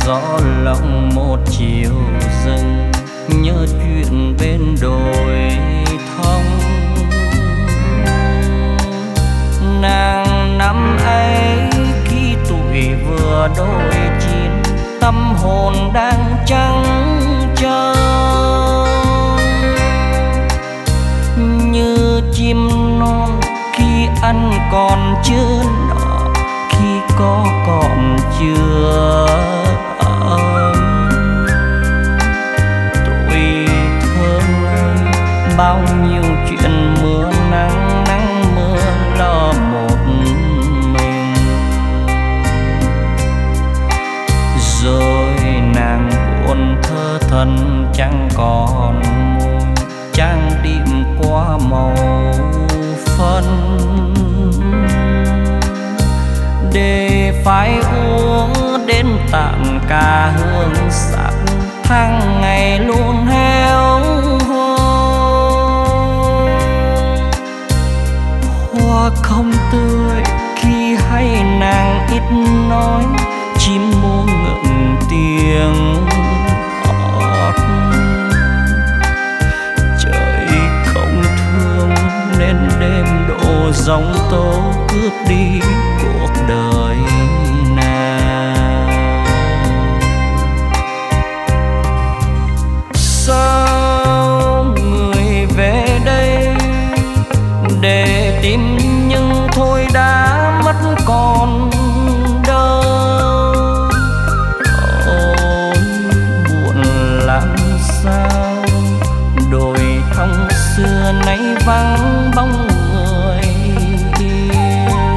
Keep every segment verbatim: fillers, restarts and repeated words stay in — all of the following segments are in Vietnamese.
gió lòng một chiều dâng, nhớ chuyện bên đồi thông. Nàng năm ấy khi tuổi vừa đôi chín, tâm hồn đang trắng trơ như chim non khi ăn còn chưa nở, khi có còn chưa ấm. Tuổi thơ ngây bao nhiêu chuyện mưa nắng, nắng mưa lo một mình. Rồi nàng buồn thơ thần chẳng còn môi, trang điểm qua màu phân để phải uống đến tạm cả hương sắc, tháng ngày luôn héo hon. Hoa không tươi khi hay nàng ít nói, chim muông ngượng tiếng hót. Trời không thương nên đêm độ giông tố cướp đi cuộc đời nàng. Sao người về đây để tìm nhưng thôi đã mất còn đâu. Ôi buồn làm sao, đồi thông xưa nay vắng bóng người yêu.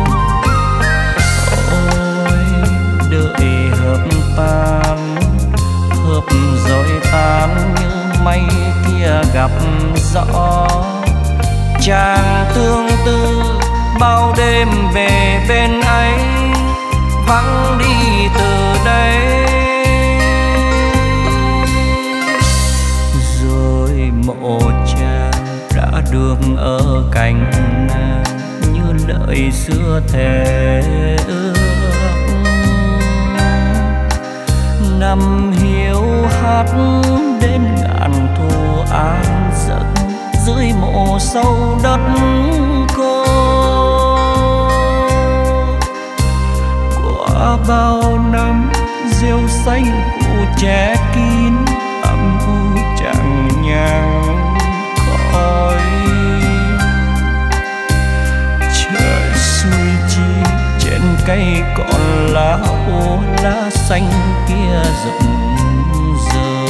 Ôi đợi hợp tan, hợp rồi tan như mây kia gặp gió. Chàng tương tư bao đêm về bên ấy, vắng đi từ đây. Rồi mộ cha đã được ở cạnh nàng như lời xưa thề ước. Năm hiếu hát đến ngàn thu an giấc, dưới mộ sâu đất khô. Qua bao năm rêu xanh cụ che kín, âm u chẳng nhang khói. Trời xuôi chi trên cây còn lá úa, lá xanh kia rụng rơi.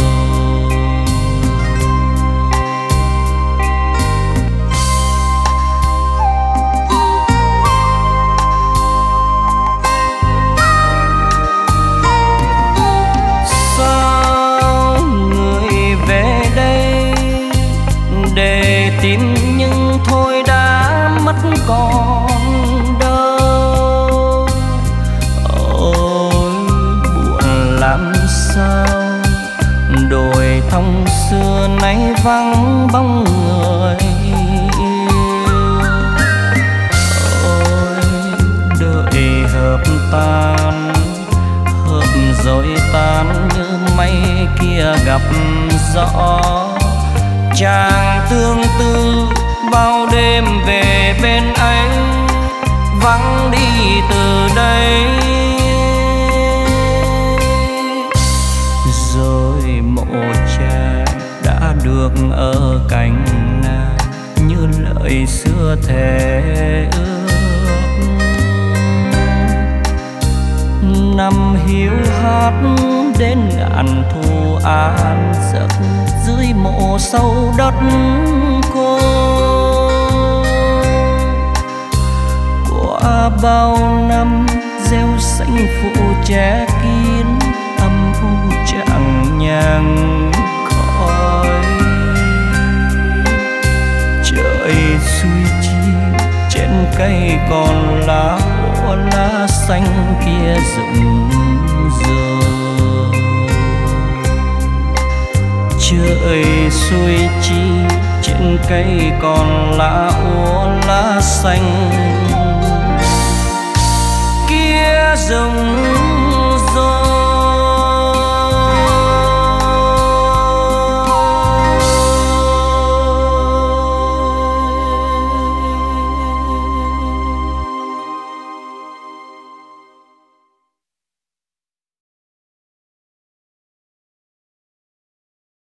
Để tìm nhưng thôi đã mất còn đâu. Ôi buồn làm sao, đồi thông xưa nay vắng bóng người yêu. Ôi đợi hợp tan, hợp rồi tan như mây kia gặp gió. Chàng tương tư bao đêm về bên ấy, vắng đi từ đây. Rồi mộ cha đã được ở cạnh nàng như lời xưa thề ước. Năm hiếu hát đến ngàn thu an giấc, dưới mộ sâu đất khô. Qua bao năm rêu xanh phủ che kín, âm u chẳng nhang khói. Trời xuôi chi trên cây còn lá úa, lá xanh kia rụng rơi. Trời xuôi chi trên cây còn lá úa, lá xanh kia rụng